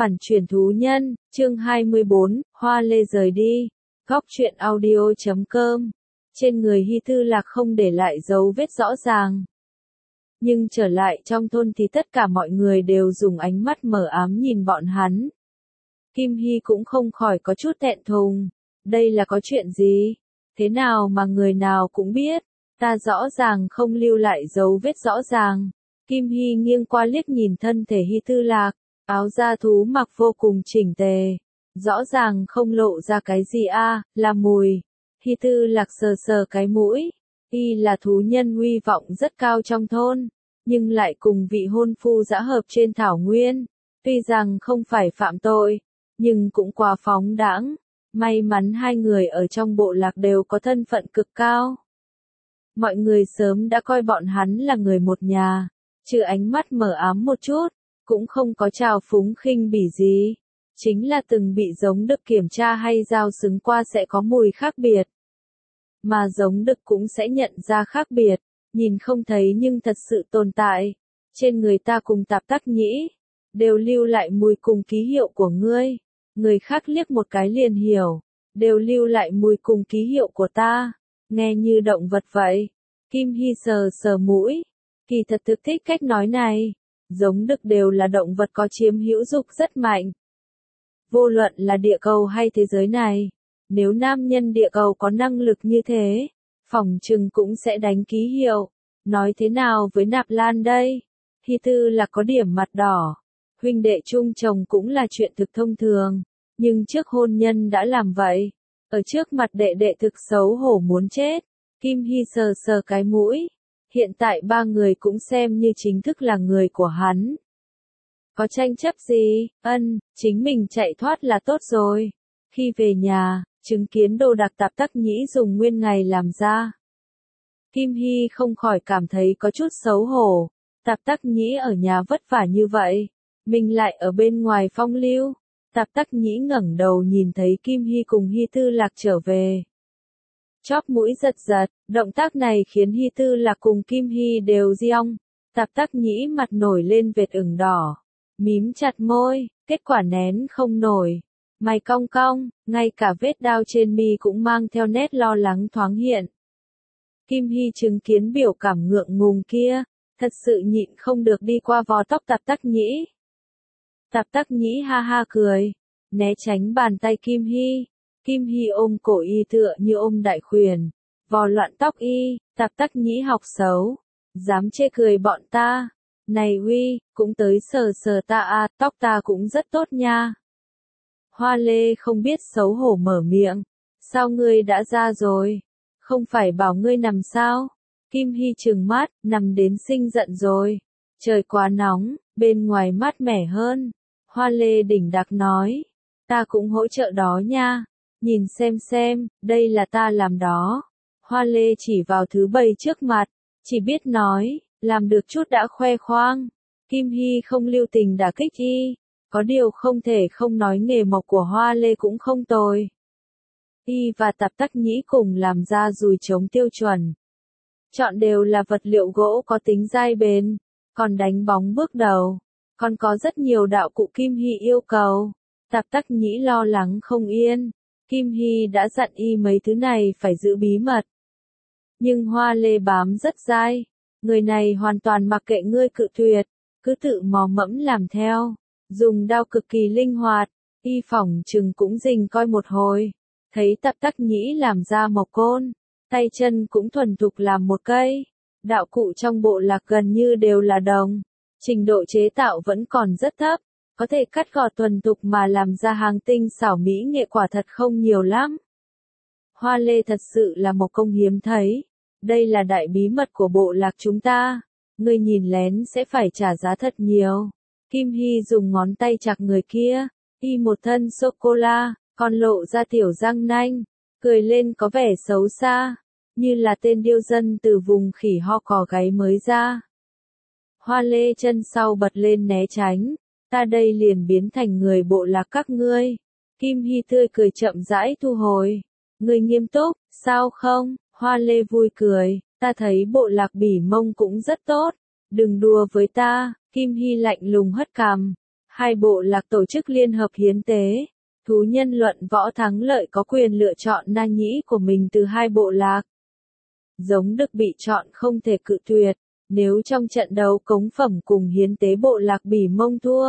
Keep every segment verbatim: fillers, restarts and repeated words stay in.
Phản chuyển thú nhân, chương hai mươi bốn, Hoa Lê rời đi. Góc truyện audio chấm com. Trên người Hy Thư Lạc không để lại dấu vết rõ ràng. Nhưng trở lại trong thôn thì tất cả mọi người đều dùng ánh mắt mờ ám nhìn bọn hắn. Kim Hy cũng không khỏi có chút thẹn thùng. Đây là có chuyện gì? Thế nào mà người nào cũng biết? Ta rõ ràng không lưu lại dấu vết rõ ràng. Kim Hy nghiêng qua liếc nhìn thân thể Hy Thư Lạc. Áo da thú mặc vô cùng chỉnh tề. Rõ ràng không lộ ra cái gì a, à, là mùi. Hy Thư Lạc sờ sờ cái mũi. Y là thú nhân uy vọng rất cao trong thôn, nhưng lại cùng vị hôn phu dã hợp trên thảo nguyên. Tuy rằng không phải phạm tội, nhưng cũng quá phóng đãng. May mắn hai người ở trong bộ lạc đều có thân phận cực cao. Mọi người sớm đã coi bọn hắn là người một nhà, trừ ánh mắt mờ ám một chút, cũng không có trào phúng khinh bỉ gì. Chính là từng bị giống đực kiểm tra hay dao xứng qua sẽ có mùi khác biệt. Mà giống đực cũng sẽ nhận ra khác biệt, nhìn không thấy nhưng thật sự tồn tại. Trên người ta cùng Tạp Tắc Nhĩ, đều lưu lại mùi cùng ký hiệu của ngươi. Người khác liếc một cái liền hiểu, đều lưu lại mùi cùng ký hiệu của ta. Nghe như động vật vậy. Kim Hy sờ sờ mũi, kỳ thật thực thích cách nói này. Giống đực đều là động vật có chiếm hữu dục rất mạnh. Vô luận là địa cầu hay thế giới này, nếu nam nhân địa cầu có năng lực như thế, phỏng chừng cũng sẽ đánh ký hiệu. Nói thế nào với Nạp Lan đây? Hy Thư là có điểm mặt đỏ. Huynh đệ chung chồng cũng là chuyện thực thông thường, nhưng trước hôn nhân đã làm vậy. Ở trước mặt đệ đệ thực xấu hổ muốn chết. Kim Hy sờ sờ cái mũi. Hiện tại ba người cũng xem như chính thức là người của hắn. Có tranh chấp gì? Ân, chính mình chạy thoát là tốt rồi. Khi về nhà, chứng kiến đồ đạc Tạp Tắc Nhĩ dùng nguyên ngày làm ra. Kim Hy không khỏi cảm thấy có chút xấu hổ. Tạp Tắc Nhĩ ở nhà vất vả như vậy, mình lại ở bên ngoài phong lưu. Tạp Tắc Nhĩ ngẩng đầu nhìn thấy Kim Hy cùng Hy Thư Lạc trở về. Chóp mũi giật giật, động tác này khiến Hy Thư Lạc cùng Kim Hy đều giong. Tạp Tắc Nhĩ mặt nổi lên vệt ửng đỏ, mím chặt môi, kết quả nén không nổi. Mày cong cong, ngay cả vết đao trên mi cũng mang theo nét lo lắng thoáng hiện. Kim Hy chứng kiến biểu cảm ngượng ngùng kia, thật sự nhịn không được đi qua vò tóc Tạp Tắc Nhĩ. Tạp Tắc Nhĩ ha ha cười, né tránh bàn tay Kim Hy. Kim Hy ôm cổ y tựa như ôm đại khuyển, vò loạn tóc y. Tạp Tắc Nhĩ học xấu, dám chê cười bọn ta. Này uy, cũng tới sờ sờ ta à, tóc ta cũng rất tốt nha. Hoa Lê không biết xấu hổ mở miệng, sao ngươi đã ra rồi? Không phải bảo ngươi nằm sao? Kim Hy trừng mắt, nằm đến sinh giận rồi. Trời quá nóng, bên ngoài mát mẻ hơn. Hoa Lê đỉnh đặc nói, ta cũng hỗ trợ đó nha. Nhìn xem xem, đây là ta làm đó. Hoa Lê chỉ vào thứ bày trước mặt, chỉ biết nói, làm được chút đã khoe khoang. Kim Hy không lưu tình đả kích y, có điều không thể không nói nghề mộc của Hoa Lê cũng không tồi. Y và Tạp Tắc Nhĩ cùng làm ra dùi chống tiêu chuẩn. Chọn đều là vật liệu gỗ có tính dai bền, còn đánh bóng bước đầu, còn có rất nhiều đạo cụ Kim Hy yêu cầu. Tạp Tắc Nhĩ lo lắng không yên. Kim Hy đã dặn y mấy thứ này phải giữ bí mật. Nhưng Hoa Lê bám rất dai. Người này hoàn toàn mặc kệ ngươi cự tuyệt, cứ tự mò mẫm làm theo. Dùng đao cực kỳ linh hoạt, y phỏng chừng cũng rình coi một hồi. Thấy Tạp Tắc Nhĩ làm ra mộc côn, tay chân cũng thuần thục làm một cây. Đạo cụ trong bộ lạc gần như đều là đồng. Trình độ chế tạo vẫn còn rất thấp. Có thể cắt gọt thuần thục mà làm ra hàng tinh xảo mỹ nghệ quả thật không nhiều lắm. Hoa Lê thật sự là một công hiếm thấy. Đây là đại bí mật của bộ lạc chúng ta. Người nhìn lén sẽ phải trả giá thật nhiều. Kim Hy dùng ngón tay chặt người kia. Y một thân sô-cô-la, còn lộ ra tiểu răng nanh. Cười lên có vẻ xấu xa, như là tên điêu dân từ vùng khỉ ho cò gáy mới ra. Hoa Lê chân sau bật lên né tránh. Ta đây liền biến thành người bộ lạc các ngươi. Kim Hy tươi cười chậm rãi thu hồi. Ngươi nghiêm túc, sao không? Hoa Lê vui cười, ta thấy bộ lạc Bỉ Mông cũng rất tốt. Đừng đùa với ta. Kim Hy lạnh lùng hất cằm. Hai bộ lạc tổ chức liên hợp hiến tế. Thú nhân luận võ thắng lợi có quyền lựa chọn na nhĩ của mình từ hai bộ lạc. Giống Đực bị chọn không thể cự tuyệt, nếu trong trận đấu cống phẩm cùng hiến tế bộ lạc Bỉ Mông thua.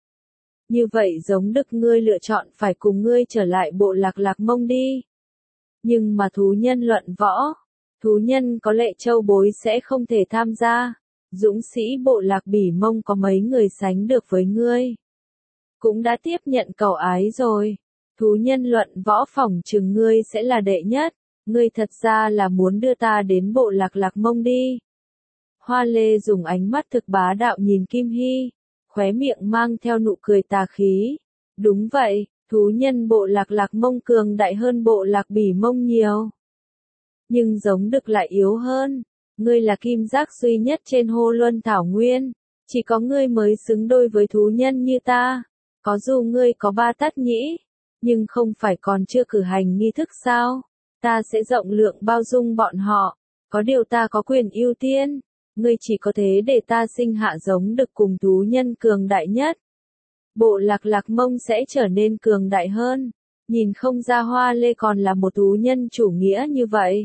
Như vậy Giống Đực ngươi lựa chọn phải cùng ngươi trở lại bộ lạc Lạc Mông đi. Nhưng mà thú nhân luận võ, thú nhân có lệ châu bối sẽ không thể tham gia. Dũng sĩ bộ lạc Bỉ Mông có mấy người sánh được với ngươi. Cũng đã tiếp nhận cầu ái rồi. Thú nhân luận võ phỏng chừng ngươi sẽ là đệ nhất. Ngươi thật ra là muốn đưa ta đến bộ lạc Lạc Mông đi. Hoa Lê dùng ánh mắt thực bá đạo nhìn Kim Hy, khóe miệng mang theo nụ cười tà khí. Đúng vậy, thú nhân bộ lạc Lạc Mông cường đại hơn bộ lạc Bỉ Mông nhiều. Nhưng Giống Đực lại yếu hơn. Ngươi là kim giác duy nhất trên Hô Luân Thảo Nguyên. Chỉ có ngươi mới xứng đôi với thú nhân như ta. Có dù ngươi có ba tát nhĩ, nhưng không phải còn chưa cử hành nghi thức sao? Ta sẽ rộng lượng bao dung bọn họ. Có điều ta có quyền ưu tiên. Ngươi chỉ có thế để ta sinh hạ Giống Đực cùng thú nhân cường đại nhất. Bộ lạc Lạc Mông sẽ trở nên cường đại hơn. Nhìn không ra Hoa Lê còn là một thú nhân chủ nghĩa như vậy.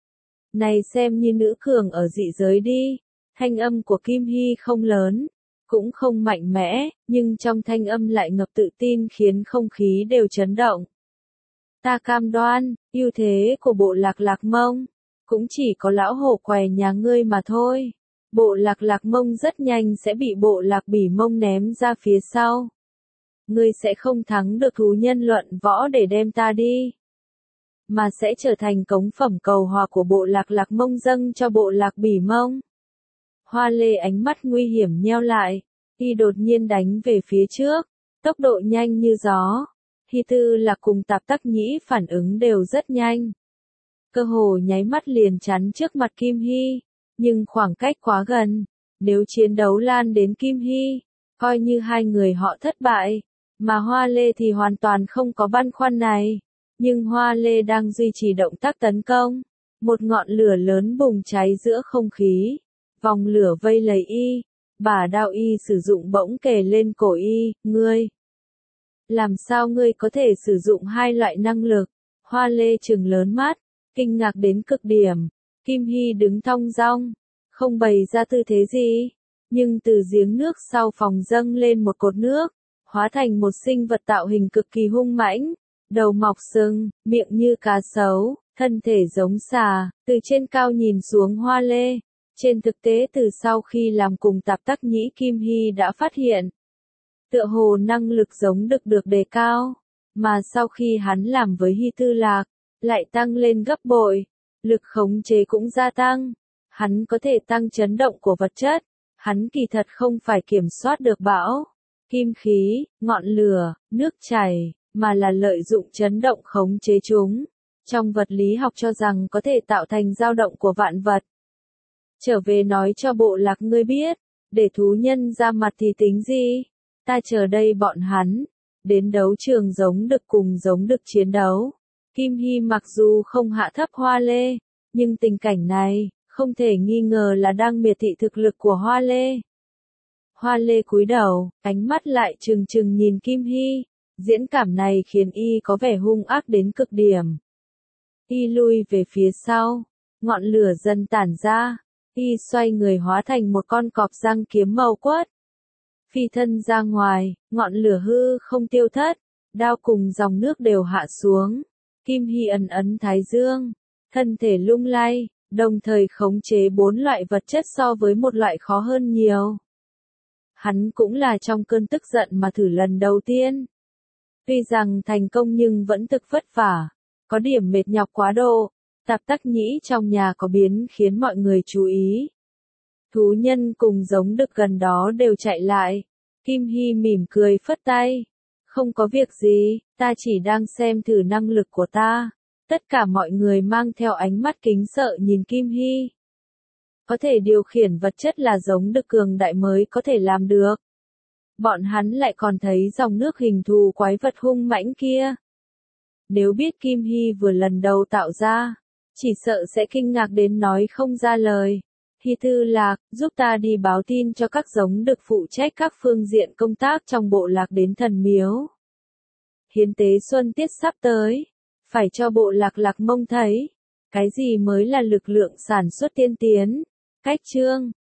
Này xem như nữ cường ở dị giới đi. Thanh âm của Kim Hy không lớn, cũng không mạnh mẽ, nhưng trong thanh âm lại ngập tự tin khiến không khí đều chấn động. Ta cam đoan, ưu thế của bộ lạc Lạc Mông, cũng chỉ có lão hổ què nhà ngươi mà thôi. Bộ lạc Lạc Mông rất nhanh sẽ bị bộ lạc Bỉ Mông ném ra phía sau. Ngươi sẽ không thắng được thú nhân luận võ để đem ta đi, mà sẽ trở thành cống phẩm cầu hòa của bộ lạc Lạc Mông dâng cho bộ lạc Bỉ Mông. Hoa Lê ánh mắt nguy hiểm nheo lại, y đột nhiên đánh về phía trước, tốc độ nhanh như gió. Hy Tư Lạc cùng Tạp Tắc Nhĩ phản ứng đều rất nhanh. Cơ hồ nháy mắt liền chắn trước mặt Kim Hy, nhưng khoảng cách quá gần, nếu chiến đấu lan đến Kim Hy, coi như hai người họ thất bại, mà Hoa Lê thì hoàn toàn không có băn khoăn này. Nhưng Hoa Lê đang duy trì động tác tấn công, một ngọn lửa lớn bùng cháy giữa không khí, vòng lửa vây lấy y, bả đao y sử dụng bỗng kề lên cổ y, ngươi. Làm sao ngươi có thể sử dụng hai loại năng lực? Hoa Lê trừng lớn mắt, kinh ngạc đến cực điểm. Kim Hy đứng thong dong, không bày ra tư thế gì, nhưng từ giếng nước sau phòng dâng lên một cột nước, hóa thành một sinh vật tạo hình cực kỳ hung mãnh, đầu mọc sừng, miệng như cá sấu, thân thể giống xà, từ trên cao nhìn xuống Hoa Lê. Trên thực tế từ sau khi làm cùng Tạp Tắc Nhĩ, Kim Hy đã phát hiện, tựa hồ năng lực Giống Đực được đề cao, mà sau khi hắn làm với Hy Tư Lạc, lại tăng lên gấp bội, lực khống chế cũng gia tăng, hắn có thể tăng chấn động của vật chất, hắn kỳ thật không phải kiểm soát được bão, kim khí, ngọn lửa, nước chảy, mà là lợi dụng chấn động khống chế chúng. Trong vật lý học cho rằng có thể tạo thành dao động của vạn vật. Trở về nói cho bộ lạc ngươi biết, để thú nhân ra mặt thì tính gì? Ta chờ đây bọn hắn, đến đấu trường Giống Đực cùng Giống Đực chiến đấu. Kim Hy mặc dù không hạ thấp Hoa Lê, nhưng tình cảnh này, không thể nghi ngờ là đang miệt thị thực lực của Hoa Lê. Hoa Lê cúi đầu, ánh mắt lại trừng trừng nhìn Kim Hy, diễn cảm này khiến y có vẻ hung ác đến cực điểm. Y lui về phía sau, ngọn lửa dần tản ra, y xoay người hóa thành một con cọp răng kiếm màu quất. Phi thân ra ngoài, ngọn lửa hư không tiêu thất, đao cùng dòng nước đều hạ xuống. Kim Hy ấn ấn thái dương, thân thể lung lay, đồng thời khống chế bốn loại vật chất so với một loại khó hơn nhiều. Hắn cũng là trong cơn tức giận mà thử lần đầu tiên. Tuy rằng thành công nhưng vẫn thực vất vả, có điểm mệt nhọc quá độ. Tạp Tắc Nhĩ trong nhà có biến khiến mọi người chú ý. Thú nhân cùng Giống Đực gần đó đều chạy lại. Kim Hy mỉm cười phất tay. Không có việc gì, ta chỉ đang xem thử năng lực của ta. Tất cả mọi người mang theo ánh mắt kính sợ nhìn Kim Hy. Có thể điều khiển vật chất là Giống Đực cường đại mới có thể làm được. Bọn hắn lại còn thấy dòng nước hình thù quái vật hung mãnh kia. Nếu biết Kim Hy vừa lần đầu tạo ra, chỉ sợ sẽ kinh ngạc đến nói không ra lời. Hy Thư Lạc, giúp ta đi báo tin cho các giống được phụ trách các phương diện công tác trong bộ lạc đến thần miếu. Hiến tế xuân tiết sắp tới, phải cho bộ lạc Lạc Mông thấy, cái gì mới là lực lượng sản xuất tiên tiến. Cách chương